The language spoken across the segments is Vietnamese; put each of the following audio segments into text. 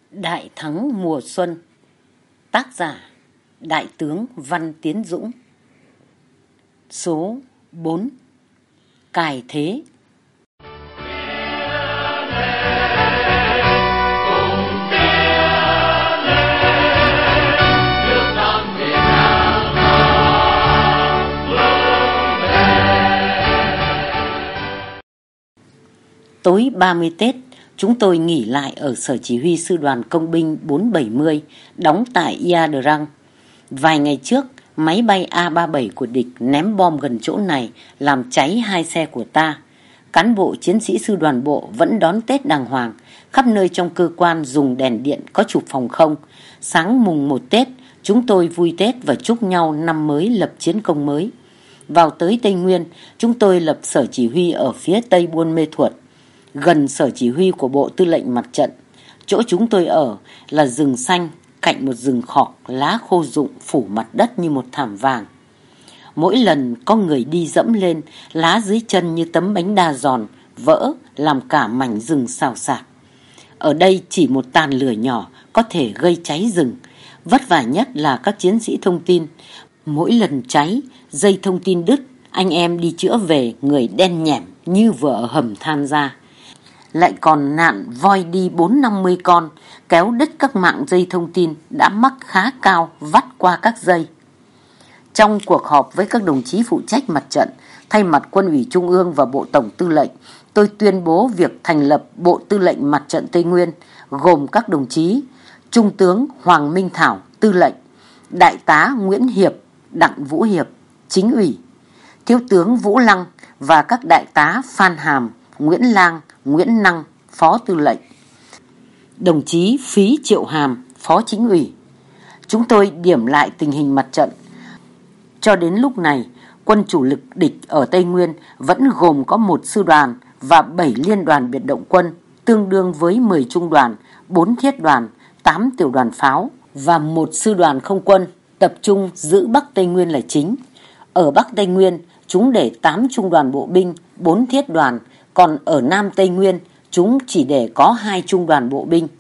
Đại thắng mùa xuân. Tác giả Đại tướng Văn Tiến Dũng. Số 4. Cài thế. Tối 30 Tết, chúng tôi nghỉ lại ở Sở Chỉ huy Sư đoàn Công binh 470, đóng tại Ia-Drang. Vài ngày trước, máy bay A-37 của địch ném bom gần chỗ này, làm cháy 2 xe của ta. Cán bộ chiến sĩ sư đoàn bộ vẫn đón Tết đàng hoàng, khắp nơi trong cơ quan dùng đèn điện có chụp phòng không. Sáng mùng 1 Tết, chúng tôi vui Tết và chúc nhau năm mới lập chiến công mới. Vào tới Tây Nguyên, chúng tôi lập sở chỉ huy ở phía tây Buôn Mê Thuột, gần sở chỉ huy của Bộ Tư lệnh Mặt trận. Chỗ chúng tôi ở là rừng xanh cạnh một rừng khọc, lá khô rụng phủ mặt đất như một thảm vàng. Mỗi lần có người đi dẫm lên, lá dưới chân như tấm bánh đa giòn vỡ làm cả mảnh rừng xào xạc. Ở đây chỉ một tàn lửa nhỏ có thể gây cháy rừng. Vất vả nhất là các chiến sĩ thông tin. Mỗi lần cháy, dây thông tin đứt, anh em đi chữa về người đen nhẻm như vừa ở hầm than ra. Lại còn nạn voi đi 4-50 con kéo đứt các mạng dây thông tin đã mắc khá cao vắt qua các dây. Trong cuộc họp với các đồng chí phụ trách mặt trận, thay mặt Quân ủy Trung ương và Bộ Tổng Tư lệnh, tôi tuyên bố việc thành lập Bộ Tư lệnh Mặt trận Tây Nguyên gồm các đồng chí Trung tướng Hoàng Minh Thảo, Tư lệnh, Đại tá Nguyễn Hiệp, Đặng Vũ Hiệp, Chính ủy, Thiếu tướng Vũ Lăng và các đại tá Phan Hàm, Nguyễn Lang, Nguyễn Năng, Phó Tư lệnh, đồng chí Phí Triệu Hàm, Phó Chính ủy. Chúng tôi điểm lại tình hình mặt trận. Cho đến lúc này, quân chủ lực địch ở Tây Nguyên vẫn gồm có 1 sư đoàn và 7 liên đoàn biệt động quân, tương đương với 10 trung đoàn, 4 thiết đoàn, 8 tiểu đoàn pháo và 1 sư đoàn không quân, tập trung giữ Bắc Tây Nguyên là chính. Ở Bắc Tây Nguyên, chúng để 8 trung đoàn bộ binh, 4 thiết đoàn, còn ở Nam Tây Nguyên, chúng chỉ để có 2 trung đoàn bộ binh.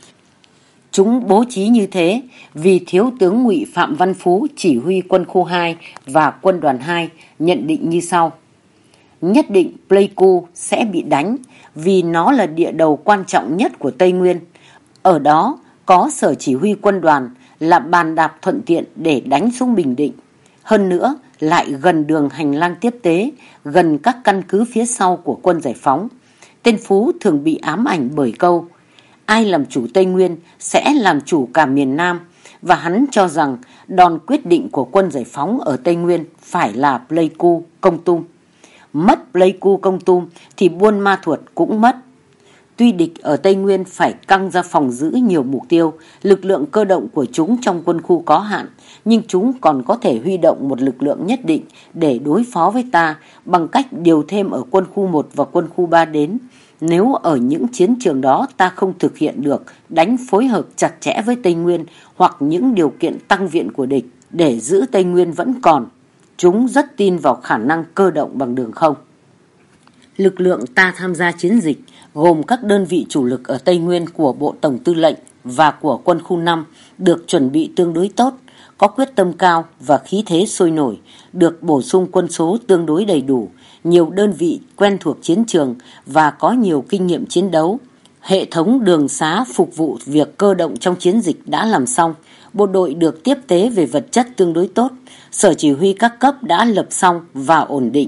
Chúng bố trí như thế vì Thiếu tướng Ngụy Phạm Văn Phú chỉ huy quân khu 2 và quân đoàn 2 nhận định như sau. Nhất định Pleiku sẽ bị đánh vì nó là địa đầu quan trọng nhất của Tây Nguyên. Ở đó có sở chỉ huy quân đoàn là bàn đạp thuận tiện để đánh xuống Bình Định. Hơn nữa lại gần đường hành lang tiếp tế, gần các căn cứ phía sau của quân giải phóng. Tên Phú thường bị ám ảnh bởi câu ai làm chủ Tây Nguyên sẽ làm chủ cả miền Nam, và hắn cho rằng đòn quyết định của quân giải phóng ở Tây Nguyên phải là Pleiku, Kon Tum. Mất Pleiku, Kon Tum thì Buôn Ma Thuột cũng mất. Tuy địch ở Tây Nguyên phải căng ra phòng giữ nhiều mục tiêu, lực lượng cơ động của chúng trong quân khu có hạn, nhưng chúng còn có thể huy động một lực lượng nhất định để đối phó với ta bằng cách điều thêm ở quân khu 1 và quân khu 3 đến. Nếu ở những chiến trường đó ta không thực hiện được đánh phối hợp chặt chẽ với Tây Nguyên hoặc những điều kiện tăng viện của địch để giữ Tây Nguyên vẫn còn, chúng rất tin vào khả năng cơ động bằng đường không. Lực lượng ta tham gia chiến dịch gồm các đơn vị chủ lực ở Tây Nguyên của Bộ Tổng Tư lệnh và của quân khu 5 được chuẩn bị tương đối tốt, có quyết tâm cao và khí thế sôi nổi, được bổ sung quân số tương đối đầy đủ, nhiều đơn vị quen thuộc chiến trường và có nhiều kinh nghiệm chiến đấu. Hệ thống đường xá phục vụ việc cơ động trong chiến dịch đã làm xong, bộ đội được tiếp tế về vật chất tương đối tốt, sở chỉ huy các cấp đã lập xong và ổn định.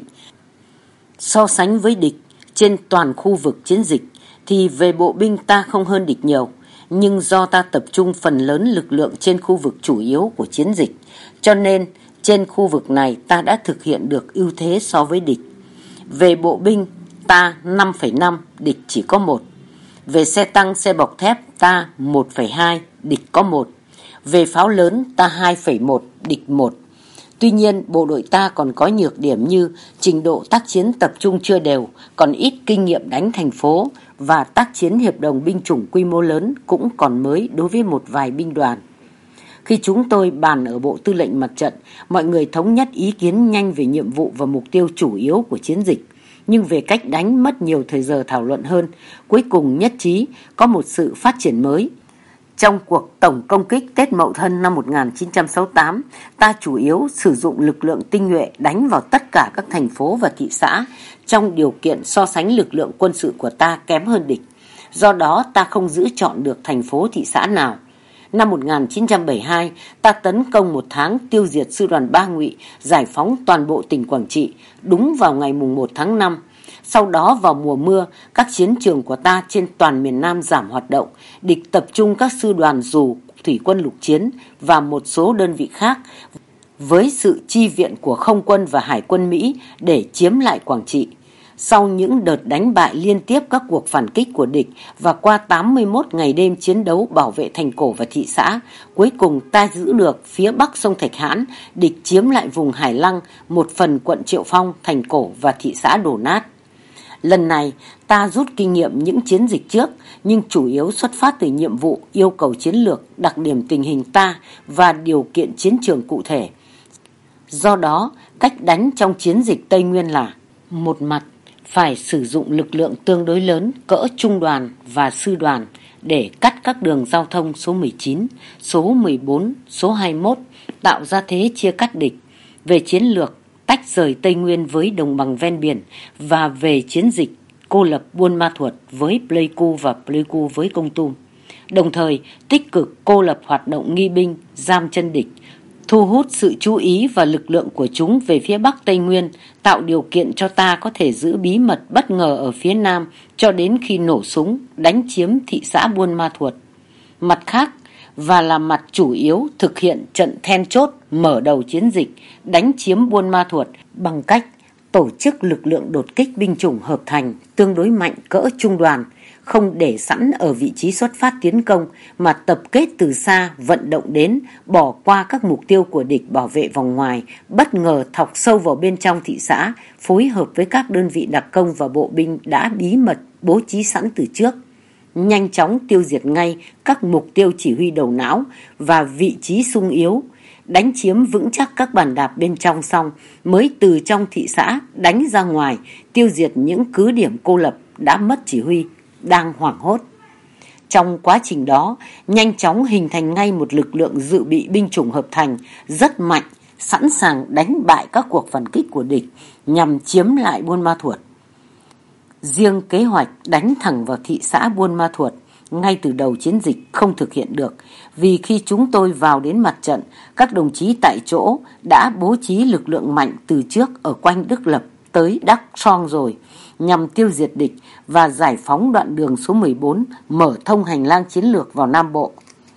So sánh với địch trên toàn khu vực chiến dịch thì về bộ binh ta không hơn địch nhiều, nhưng do ta tập trung phần lớn lực lượng trên khu vực chủ yếu của chiến dịch, cho nên trên khu vực này ta đã thực hiện được ưu thế so với địch. Về bộ binh ta 5,5, địch chỉ có 1. Về xe tăng xe bọc thép ta 1,2, địch có 1. Về pháo lớn ta 2,1, địch 1. Tuy nhiên bộ đội ta còn có nhược điểm như trình độ tác chiến tập trung chưa đều, còn ít kinh nghiệm đánh thành phố, và tác chiến hiệp đồng binh chủng quy mô lớn cũng còn mới đối với một vài binh đoàn. Khi chúng tôi bàn ở Bộ Tư lệnh Mặt trận, mọi người thống nhất ý kiến nhanh về nhiệm vụ và mục tiêu chủ yếu của chiến dịch. Nhưng về cách đánh mất nhiều thời giờ thảo luận hơn, cuối cùng nhất trí có một sự phát triển mới. Trong cuộc tổng công kích Tết Mậu Thân năm 1968, ta chủ yếu sử dụng lực lượng tinh nhuệ đánh vào tất cả các thành phố và thị xã trong điều kiện so sánh lực lượng quân sự của ta kém hơn địch. Do đó ta không giữ chọn được thành phố thị xã nào. Năm 1972, ta tấn công 1 tháng tiêu diệt sư đoàn 3 Ngụy, giải phóng toàn bộ tỉnh Quảng Trị đúng vào ngày mùng 1 tháng 5. Sau đó vào mùa mưa, các chiến trường của ta trên toàn miền Nam giảm hoạt động, địch tập trung các sư đoàn dù, thủy quân lục chiến và một số đơn vị khác với sự chi viện của không quân và hải quân Mỹ để chiếm lại Quảng Trị. Sau những đợt đánh bại liên tiếp các cuộc phản kích của địch và qua 81 ngày đêm chiến đấu bảo vệ thành cổ và thị xã, cuối cùng ta giữ được phía bắc sông Thạch Hãn, địch chiếm lại vùng Hải Lăng, một phần quận Triệu Phong, thành cổ và thị xã đổ nát. Lần này, ta rút kinh nghiệm những chiến dịch trước, nhưng chủ yếu xuất phát từ nhiệm vụ, yêu cầu chiến lược, đặc điểm tình hình ta và điều kiện chiến trường cụ thể. Do đó, cách đánh trong chiến dịch Tây Nguyên là: một mặt, phải sử dụng lực lượng tương đối lớn cỡ trung đoàn và sư đoàn để cắt các đường giao thông số 19, số 14, số 21, tạo ra thế chia cắt địch. Về chiến lược, tách rời Tây Nguyên với đồng bằng ven biển, và về chiến dịch, cô lập Buôn Ma Thuột với Pleiku và Pleiku với Kon Tum. Đồng thời, tích cực cô lập hoạt động nghi binh, giam chân địch, thu hút sự chú ý và lực lượng của chúng về phía Bắc Tây Nguyên, tạo điều kiện cho ta có thể giữ bí mật bất ngờ ở phía Nam cho đến khi nổ súng đánh chiếm thị xã Buôn Ma Thuột. Mặt khác, và là mặt chủ yếu thực hiện trận then chốt mở đầu chiến dịch đánh chiếm Buôn Ma Thuột bằng cách tổ chức lực lượng đột kích binh chủng hợp thành tương đối mạnh cỡ trung đoàn, không để sẵn ở vị trí xuất phát tiến công mà tập kết từ xa, vận động đến, bỏ qua các mục tiêu của địch bảo vệ vòng ngoài, bất ngờ thọc sâu vào bên trong thị xã, phối hợp với các đơn vị đặc công và bộ binh đã bí mật bố trí sẵn từ trước. Nhanh chóng tiêu diệt ngay các mục tiêu chỉ huy đầu não và vị trí xung yếu, đánh chiếm vững chắc các bàn đạp bên trong xong mới từ trong thị xã đánh ra ngoài, tiêu diệt những cứ điểm cô lập đã mất chỉ huy, đang hoảng hốt. Trong quá trình đó, nhanh chóng hình thành ngay một lực lượng dự bị binh chủng hợp thành rất mạnh, sẵn sàng đánh bại các cuộc phản kích của địch nhằm chiếm lại Buôn Ma Thuột. Riêng kế hoạch đánh thẳng vào thị xã Buôn Ma Thuột ngay từ đầu chiến dịch không thực hiện được, vì khi chúng tôi vào đến mặt trận, các đồng chí tại chỗ đã bố trí lực lượng mạnh từ trước ở quanh Đức Lập tới Đắc Song rồi, nhằm tiêu diệt địch và giải phóng đoạn đường số 14, mở thông hành lang chiến lược vào Nam Bộ.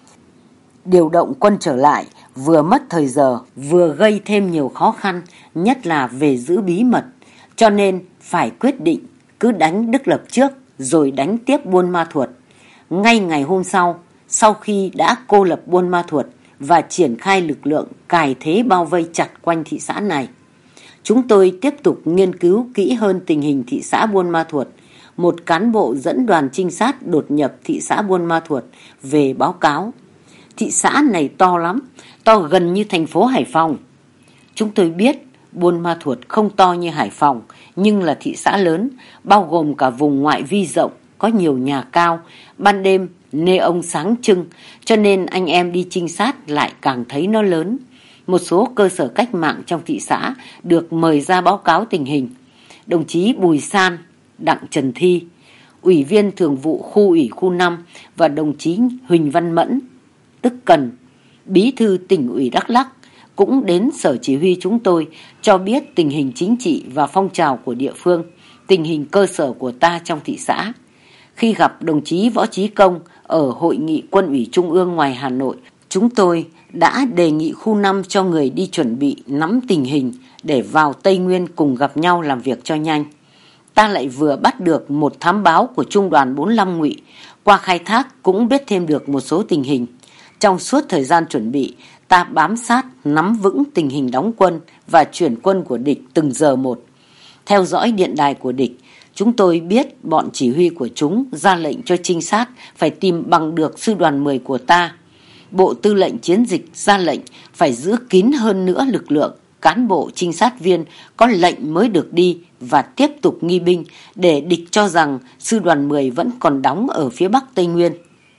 Điều động quân trở lại vừa mất thời giờ, vừa gây thêm nhiều khó khăn, nhất là về giữ bí mật, cho nên phải quyết định cứ đánh Đức Lập trước rồi đánh tiếp Buôn Ma Thuột. Ngay ngày hôm sau khi đã cô lập Buôn Ma Thuột và triển khai lực lượng cài thế bao vây chặt quanh thị xã này, chúng tôi tiếp tục nghiên cứu kỹ hơn tình hình thị xã Buôn Ma Thuột. Một cán bộ dẫn đoàn trinh sát đột nhập thị xã Buôn Ma Thuột về báo cáo: thị xã này to lắm, to gần như thành phố Hải Phòng. Chúng tôi biết Buôn Ma Thuột không to như Hải Phòng, nhưng là thị xã lớn, bao gồm cả vùng ngoại vi rộng, có nhiều nhà cao, ban đêm neon sáng trưng, cho nên anh em đi trinh sát lại càng thấy nó lớn. Một số cơ sở cách mạng trong thị xã được mời ra báo cáo tình hình. Đồng chí Bùi San, Đặng Trần Thi, Ủy viên Thường vụ Khu ủy khu 5 và đồng chí Huỳnh Văn Mẫn, tức Cần, Bí thư Tỉnh ủy Đắk Lắk, cũng đến sở chỉ huy chúng tôi cho biết tình hình chính trị và phong trào của địa phương, tình hình cơ sở của ta trong thị xã. Khi gặp đồng chí Võ Chí Công ở hội nghị Quân ủy Trung ương ngoài Hà Nội, chúng tôi đã đề nghị khu 5 cho người đi chuẩn bị nắm tình hình để vào Tây Nguyên cùng gặp nhau làm việc cho nhanh. Ta lại vừa bắt được một thám báo của Trung đoàn 45 Ngụy, qua khai thác cũng biết thêm được một số tình hình. Trong suốt thời gian chuẩn bị, ta bám sát, nắm vững tình hình đóng quân và chuyển quân của địch từng giờ một. Theo dõi điện đài của địch, chúng tôi biết bọn chỉ huy của chúng ra lệnh cho trinh sát phải tìm bằng được sư đoàn 10 của ta. Bộ Tư lệnh Chiến dịch ra lệnh phải giữ kín hơn nữa lực lượng, cán bộ trinh sát viên có lệnh mới được đi và tiếp tục nghi binh để địch cho rằng sư đoàn 10 vẫn còn đóng ở phía Bắc Tây Nguyên.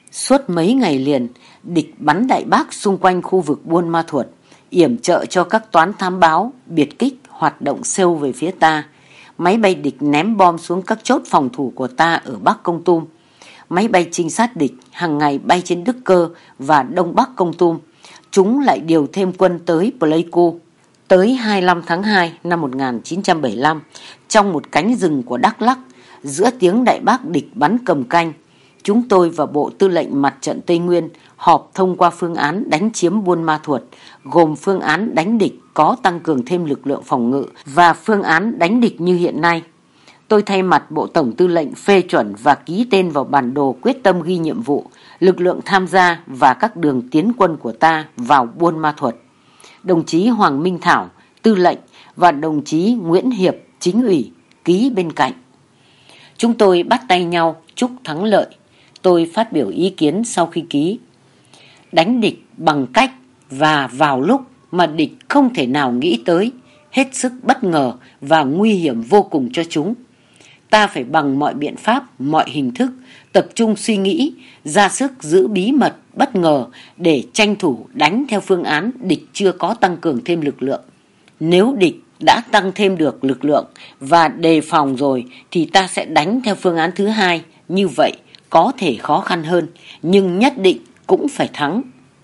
Suốt mấy ngày liền, địch bắn đại bác xung quanh khu vực Buôn Ma Thuột, yểm trợ cho các toán thám báo, biệt kích hoạt động sâu về phía ta. Máy bay địch ném bom xuống các chốt phòng thủ của ta ở Bắc Kon Tum. Máy bay trinh sát địch hàng ngày bay trên Đức Cơ và Đông Bắc Kon Tum. Chúng lại điều thêm quân tới Pleiku. Tới 25 tháng 2 năm 1975, trong một cánh rừng của Đắk Lắk, giữa tiếng đại bác địch bắn cầm canh, chúng tôi và Bộ Tư lệnh Mặt trận Tây Nguyên họp thông qua phương án đánh chiếm Buôn Ma Thuột, gồm phương án đánh địch có tăng cường thêm lực lượng phòng ngự và phương án đánh địch như hiện nay. Tôi thay mặt Bộ Tổng Tư lệnh phê chuẩn và ký tên vào bản đồ quyết tâm ghi nhiệm vụ, lực lượng tham gia và các đường tiến quân của ta vào Buôn Ma Thuột. Đồng chí Hoàng Minh Thảo, Tư lệnh, và đồng chí Nguyễn Hiệp, Chính ủy, ký bên cạnh. Chúng tôi bắt tay nhau chúc thắng lợi. Tôi phát biểu ý kiến sau khi ký. Đánh địch bằng cách và vào lúc mà địch không thể nào nghĩ tới, hết sức bất ngờ và nguy hiểm vô cùng cho chúng. Ta phải bằng mọi biện pháp, mọi hình thức, tập trung suy nghĩ, ra sức giữ bí mật, bất ngờ để tranh thủ đánh theo phương án địch chưa có tăng cường thêm lực lượng. Nếu địch đã tăng thêm được lực lượng và đề phòng rồi thì ta sẽ đánh theo phương án thứ hai. Như vậy có thể khó khăn hơn, nhưng nhất định cũng phải thắng.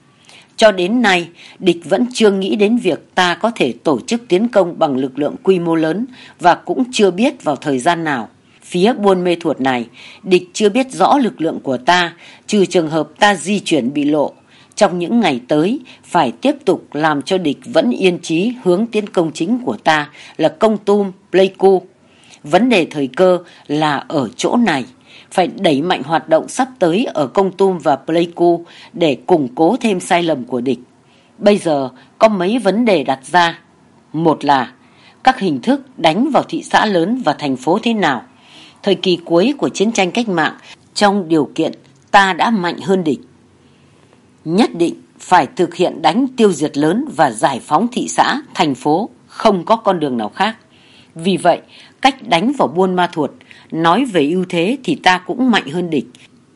Cho đến nay, địch vẫn chưa nghĩ đến việc ta có thể tổ chức tiến công bằng lực lượng quy mô lớn và cũng chưa biết vào thời gian nào. Phía Buôn Mê Thuột này, địch chưa biết rõ lực lượng của ta, trừ trường hợp ta di chuyển bị lộ. Trong những ngày tới, phải tiếp tục làm cho địch vẫn yên chí hướng tiến công chính của ta là Kon Tum, Pleiku. Vấn đề thời cơ là ở chỗ này. Phải đẩy mạnh hoạt động sắp tới ở Kon Tum và Pleiku để củng cố thêm sai lầm của địch. Bây giờ có mấy vấn đề đặt ra. Một là các hình thức đánh vào thị xã lớn và thành phố thế nào. Thời kỳ cuối của chiến tranh cách mạng, trong điều kiện ta đã mạnh hơn địch, nhất định phải thực hiện đánh tiêu diệt lớn và giải phóng thị xã, thành phố, không có con đường nào khác. Vì vậy, cách đánh vào Buôn Ma Thuột, nói về ưu thế thì ta cũng mạnh hơn địch.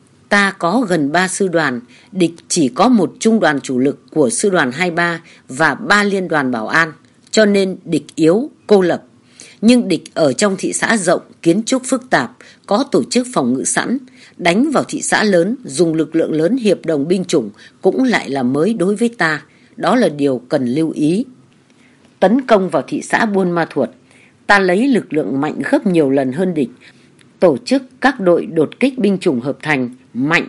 Ta có gần 3 sư đoàn, địch chỉ có một trung đoàn chủ lực của sư đoàn 23 và 3 liên đoàn bảo an, cho nên địch yếu, cô lập. Nhưng địch ở trong thị xã rộng, kiến trúc phức tạp, có tổ chức phòng ngự sẵn, đánh vào thị xã lớn, dùng lực lượng lớn hiệp đồng binh chủng cũng lại là mới đối với ta. Đó là điều cần lưu ý. Tấn công vào thị xã Buôn Ma Thuột, ta lấy lực lượng mạnh gấp nhiều lần hơn địch, tổ chức các đội đột kích binh chủng hợp thành mạnh,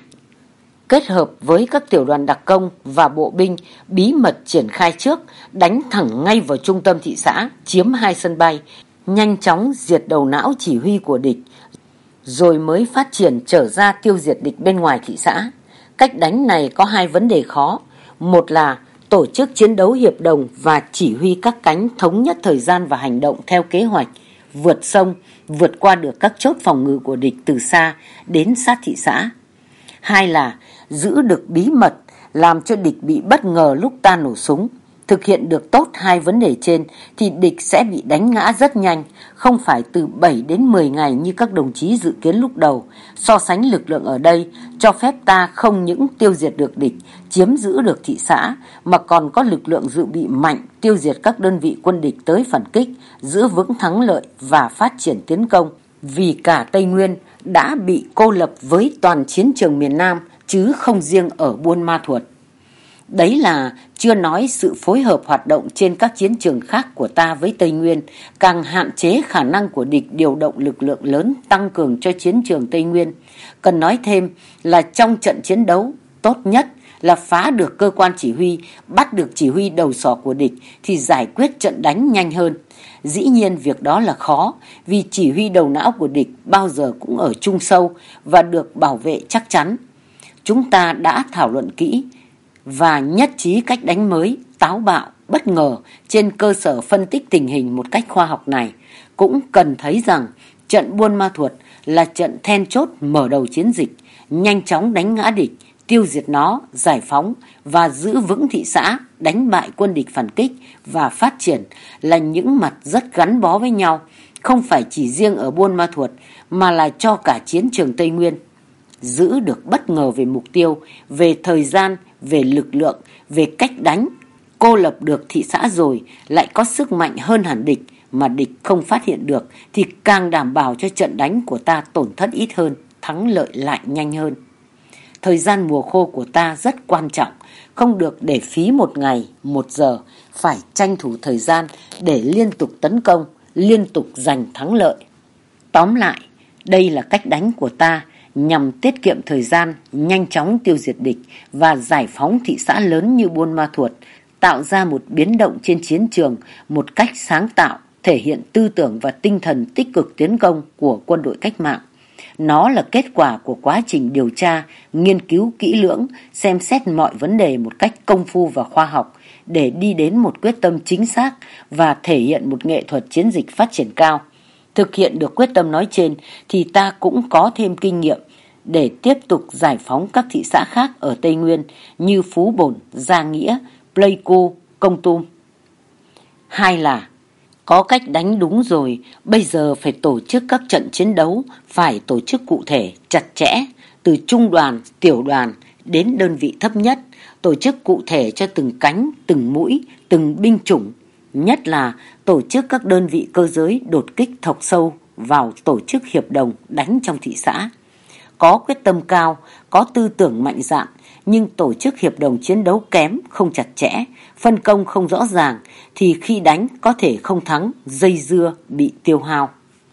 kết hợp với các tiểu đoàn đặc công và bộ binh bí mật triển khai trước, đánh thẳng ngay vào trung tâm thị xã, chiếm 2 sân bay, nhanh chóng diệt đầu não chỉ huy của địch, rồi mới phát triển trở ra tiêu diệt địch bên ngoài thị xã. Cách đánh này có 2 vấn đề khó. Một là tổ chức chiến đấu hiệp đồng và chỉ huy các cánh thống nhất thời gian và hành động theo kế hoạch, vượt sông, vượt qua được các chốt phòng ngự của địch từ xa đến sát thị xã. 2 là giữ được bí mật, làm cho địch bị bất ngờ lúc ta nổ súng. Thực hiện được tốt 2 vấn đề trên thì địch sẽ bị đánh ngã rất nhanh, không phải từ 7 đến 10 ngày như các đồng chí dự kiến lúc đầu. So sánh lực lượng ở đây, cho phép ta không những tiêu diệt được địch, chiếm giữ được thị xã, mà còn có lực lượng dự bị mạnh, tiêu diệt các đơn vị quân địch tới phản kích, giữ vững thắng lợi và phát triển tiến công. Vì cả Tây Nguyên đã bị cô lập với toàn chiến trường miền Nam, chứ không riêng ở Buôn Ma Thuột. Đấy là chưa nói sự phối hợp hoạt động trên các chiến trường khác của ta với Tây Nguyên, càng hạn chế khả năng của địch điều động lực lượng lớn tăng cường cho chiến trường Tây Nguyên. Cần nói thêm là trong trận chiến đấu, tốt nhất là phá được cơ quan chỉ huy, bắt được chỉ huy đầu sỏ của địch thì giải quyết trận đánh nhanh hơn. Dĩ nhiên việc đó là khó, vì chỉ huy đầu não của địch bao giờ cũng ở trung sâu và được bảo vệ chắc chắn. Chúng ta đã thảo luận kỹ và nhất trí cách đánh mới, táo bạo, bất ngờ trên cơ sở phân tích tình hình một cách khoa học này. Cũng cần thấy rằng trận Buôn Ma Thuột là trận then chốt mở đầu chiến dịch, nhanh chóng đánh ngã địch, tiêu diệt nó, giải phóng và giữ vững thị xã, đánh bại quân địch phản kích và phát triển là những mặt rất gắn bó với nhau, không phải chỉ riêng ở Buôn Ma Thuột mà là cho cả chiến trường Tây Nguyên. giữ được bất ngờ về mục tiêu, về thời gian, về lực lượng, về cách đánh. Cô lập được thị xã rồi lại có sức mạnh hơn hẳn địch mà địch không phát hiện được thì càng đảm bảo cho trận đánh của ta tổn thất ít hơn, thắng lợi lại nhanh hơn. Thời gian mùa khô của ta rất quan trọng, không được để phí một ngày, một giờ, phải tranh thủ thời gian để liên tục tấn công, liên tục giành thắng lợi. Tóm lại, đây là cách đánh của ta nhằm tiết kiệm thời gian, nhanh chóng tiêu diệt địch và giải phóng thị xã lớn như Buôn Ma Thuột, tạo ra một biến động trên chiến trường một cách sáng tạo, thể hiện tư tưởng và tinh thần tích cực tiến công của quân đội cách mạng. Nó là kết quả của quá trình điều tra, nghiên cứu kỹ lưỡng, xem xét mọi vấn đề một cách công phu và khoa học để đi đến một quyết tâm chính xác và thể hiện một nghệ thuật chiến dịch phát triển cao. Thực hiện được quyết tâm nói trên thì ta cũng có thêm kinh nghiệm để tiếp tục giải phóng các thị xã khác ở Tây Nguyên như Phú Bổn, Gia Nghĩa, Pleiku, Kon Tum. Hai là có cách đánh đúng rồi, bây giờ phải tổ chức các trận chiến đấu, phải tổ chức cụ thể, chặt chẽ, từ trung đoàn, tiểu đoàn đến đơn vị thấp nhất, tổ chức cụ thể cho từng cánh, từng mũi, từng binh chủng, nhất là tổ chức các đơn vị cơ giới đột kích thọc sâu vào tổ chức hiệp đồng đánh trong thị xã. Có quyết tâm cao, có tư tưởng mạnh dạn, nhưng tổ chức hiệp đồng chiến đấu kém, không chặt chẽ, phân công không rõ ràng, thì khi đánh có thể không thắng, dây dưa, bị tiêu hao.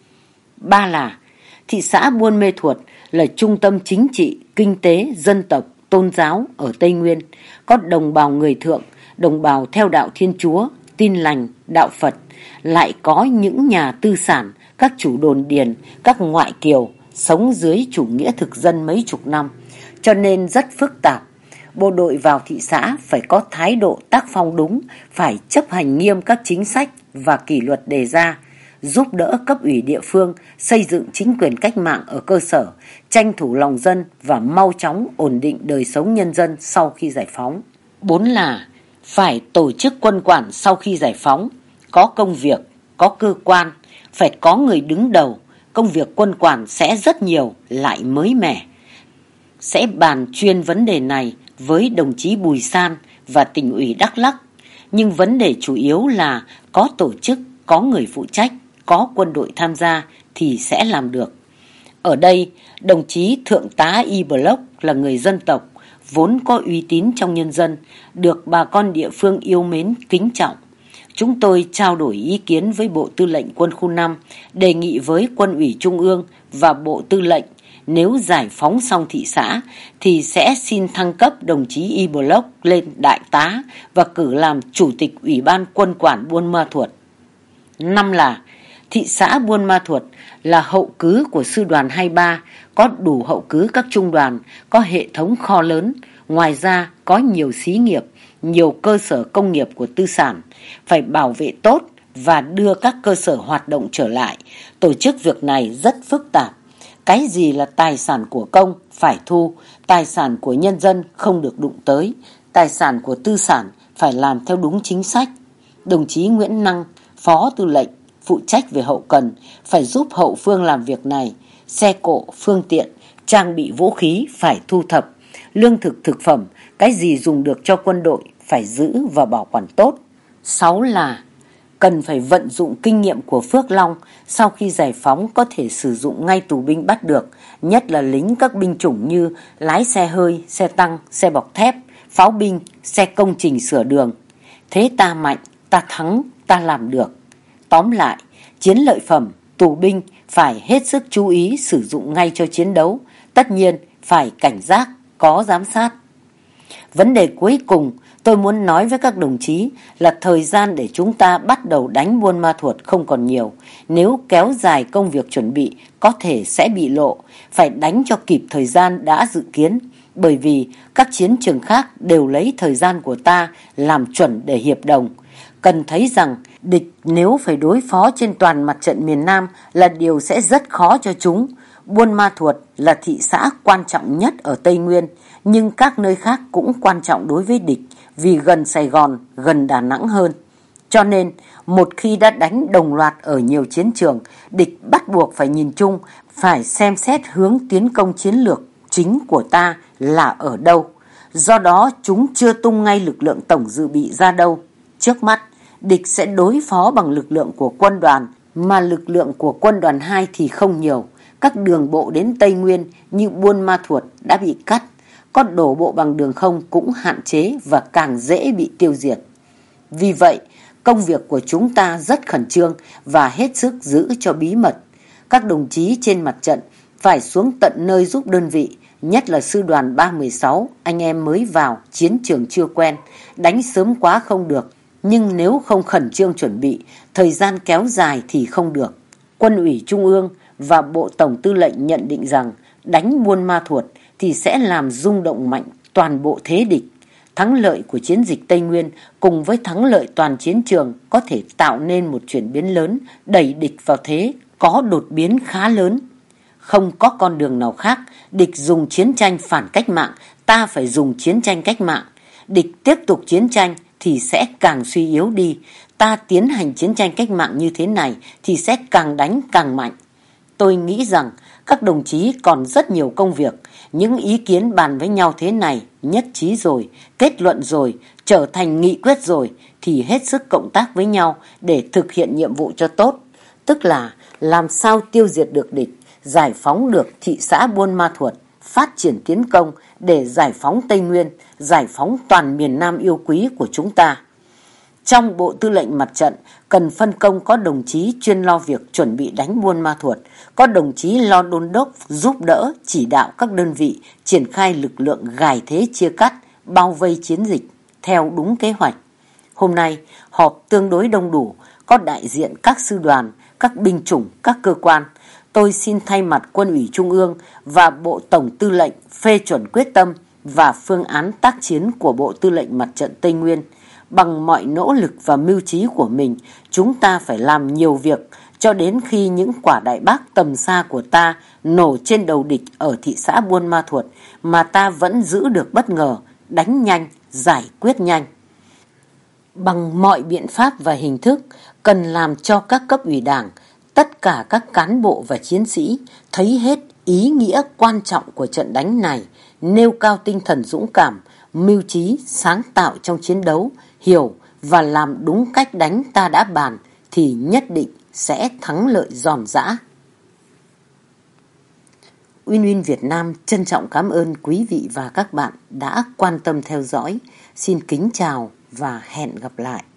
Ba là thị xã Buôn Mê Thuột là trung tâm chính trị, kinh tế, dân tộc, tôn giáo ở Tây Nguyên, có đồng bào người Thượng, đồng bào theo đạo Thiên Chúa, Tin Lành, đạo Phật, lại có những nhà tư sản, các chủ đồn điền, các ngoại kiều sống dưới chủ nghĩa thực dân mấy chục năm, cho nên rất phức tạp. Bộ đội vào thị xã phải có thái độ tác phong đúng, phải chấp hành nghiêm các chính sách và kỷ luật đề ra, giúp đỡ cấp ủy địa phương xây dựng chính quyền cách mạng ở cơ sở, tranh thủ lòng dân và mau chóng ổn định đời sống nhân dân sau khi giải phóng. 4 là phải tổ chức quân quản sau khi giải phóng, có công việc, có cơ quan, phải có người đứng đầu. Công việc quân quản sẽ rất nhiều, lại mới mẻ. Sẽ bàn chuyên vấn đề này với đồng chí Bùi San và tỉnh ủy Đắk Lắk. Nhưng vấn đề chủ yếu là có tổ chức, có người phụ trách, có quân đội tham gia thì sẽ làm được. Ở đây, đồng chí Thượng tá Y Block là người dân tộc, vốn có uy tín trong nhân dân, được bà con địa phương yêu mến, kính trọng. Chúng tôi trao đổi ý kiến với Bộ Tư lệnh Quân khu 5, đề nghị với Quân ủy Trung ương và Bộ Tư lệnh nếu giải phóng xong thị xã thì sẽ xin thăng cấp đồng chí Y Block lên đại tá và cử làm chủ tịch Ủy ban Quân quản Buôn Ma Thuột. 5 là thị xã Buôn Ma Thuột là hậu cứ của sư đoàn 23, có đủ hậu cứ các trung đoàn, có hệ thống kho lớn, ngoài ra có nhiều xí nghiệp, nhiều cơ sở công nghiệp của tư sản, phải bảo vệ tốt và đưa các cơ sở hoạt động trở lại. Tổ chức việc này rất phức tạp. Cái gì là tài sản của công phải thu, tài sản của nhân dân không được đụng tới, tài sản của tư sản phải làm theo đúng chính sách. Đồng chí Nguyễn Năng, Phó Tư lệnh, phụ trách về hậu cần, phải giúp hậu phương làm việc này. Xe cộ, phương tiện, trang bị vũ khí phải thu thập. Lương thực, thực phẩm, cái gì dùng được cho quân đội phải giữ và bảo quản tốt. 6 là cần phải vận dụng kinh nghiệm của Phước Long, sau khi giải phóng có thể sử dụng ngay tù binh bắt được, nhất là lính các binh chủng như lái xe hơi, xe tăng, xe bọc thép, pháo binh, xe công trình sửa đường. Thế ta mạnh, ta thắng, ta làm được. Tóm lại, chiến lợi phẩm, tù binh phải hết sức chú ý sử dụng ngay cho chiến đấu, tất nhiên phải cảnh giác, có giám sát. Vấn đề cuối cùng tôi muốn nói với các đồng chí là thời gian để chúng ta bắt đầu đánh Buôn Ma Thuột không còn nhiều. Nếu kéo dài công việc chuẩn bị có thể sẽ bị lộ, phải đánh cho kịp thời gian đã dự kiến. Bởi vì các chiến trường khác đều lấy thời gian của ta làm chuẩn để hiệp đồng. Cần thấy rằng địch nếu phải đối phó trên toàn mặt trận miền Nam là điều sẽ rất khó cho chúng. Buôn Ma Thuột là thị xã quan trọng nhất ở Tây Nguyên, nhưng các nơi khác cũng quan trọng đối với địch vì gần Sài Gòn, gần Đà Nẵng hơn. Cho nên, một khi đã đánh đồng loạt ở nhiều chiến trường, địch bắt buộc phải nhìn chung, phải xem xét hướng tiến công chiến lược, chính của ta là ở đâu. Do đó chúng chưa tung ngay lực lượng tổng dự bị ra đâu. Trước mắt, địch sẽ đối phó bằng lực lượng của quân đoàn, mà lực lượng của quân đoàn 2 thì không nhiều. Các đường bộ đến Tây Nguyên như Buôn Ma Thuột đã bị cắt, có đổ bộ bằng đường không cũng hạn chế và càng dễ bị tiêu diệt. Vì vậy, công việc của chúng ta rất khẩn trương và hết sức giữ cho bí mật. Các đồng chí trên mặt trận phải xuống tận nơi giúp đơn vị, nhất là sư đoàn 316, anh em mới vào, chiến trường chưa quen, đánh sớm quá không được. Nhưng nếu không khẩn trương chuẩn bị, thời gian kéo dài thì không được. Quân ủy Trung ương và Bộ Tổng Tư lệnh nhận định rằng đánh Buôn Ma Thuột thì sẽ làm rung động mạnh toàn bộ thế địch. Thắng lợi của chiến dịch Tây Nguyên cùng với thắng lợi toàn chiến trường có thể tạo nên một chuyển biến lớn, đẩy địch vào thế có đột biến khá lớn. Không có con đường nào khác, địch dùng chiến tranh phản cách mạng, ta phải dùng chiến tranh cách mạng. Địch tiếp tục chiến tranh thì sẽ càng suy yếu đi. Ta tiến hành chiến tranh cách mạng như thế này thì sẽ càng đánh càng mạnh. Tôi nghĩ rằng các đồng chí còn rất nhiều công việc. Những ý kiến bàn với nhau thế này, nhất trí rồi, kết luận rồi, trở thành nghị quyết rồi, thì hết sức cộng tác với nhau để thực hiện nhiệm vụ cho tốt. Tức là làm sao tiêu diệt được địch, giải phóng được thị xã Buôn Ma Thuột, phát triển tiến công để giải phóng Tây Nguyên, giải phóng toàn miền Nam yêu quý của chúng ta. Trong Bộ Tư lệnh Mặt trận, cần phân công có đồng chí chuyên lo việc chuẩn bị đánh Buôn Ma Thuột, có đồng chí lo đôn đốc, giúp đỡ, chỉ đạo các đơn vị triển khai lực lượng gài thế chia cắt, bao vây chiến dịch theo đúng kế hoạch. Hôm nay, họp tương đối đông đủ, có đại diện các sư đoàn, các binh chủng, các cơ quan. Tôi xin thay mặt Quân ủy Trung ương và Bộ Tổng Tư lệnh phê chuẩn quyết tâm và phương án tác chiến của Bộ Tư lệnh Mặt trận Tây Nguyên. Bằng mọi nỗ lực và mưu trí của mình, chúng ta phải làm nhiều việc cho đến khi những quả đại bác tầm xa của ta nổ trên đầu địch ở thị xã Buôn Ma Thuột mà ta vẫn giữ được bất ngờ, đánh nhanh, giải quyết nhanh. Bằng mọi biện pháp và hình thức, cần làm cho các cấp ủy đảng, tất cả các cán bộ và chiến sĩ thấy hết ý nghĩa quan trọng của trận đánh này, nêu cao tinh thần dũng cảm, mưu trí, sáng tạo trong chiến đấu, hiểu và làm đúng cách đánh ta đã bàn thì nhất định sẽ thắng lợi giòn giã. Win Win Việt Nam trân trọng cảm ơn quý vị và các bạn đã quan tâm theo dõi. Xin kính chào và hẹn gặp lại.